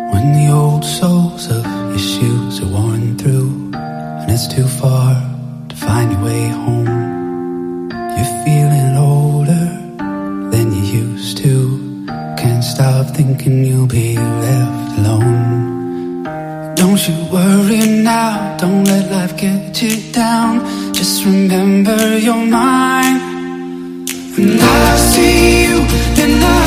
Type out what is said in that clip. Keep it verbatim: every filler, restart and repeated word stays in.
When the old soles of your shoes are worn through and it's too far to find your way home, you're feeling older than you used to. Can't stop thinking you'll be left alone. Don't you worry now, don't let life get you down. Just remember you're mine, and I see you, and I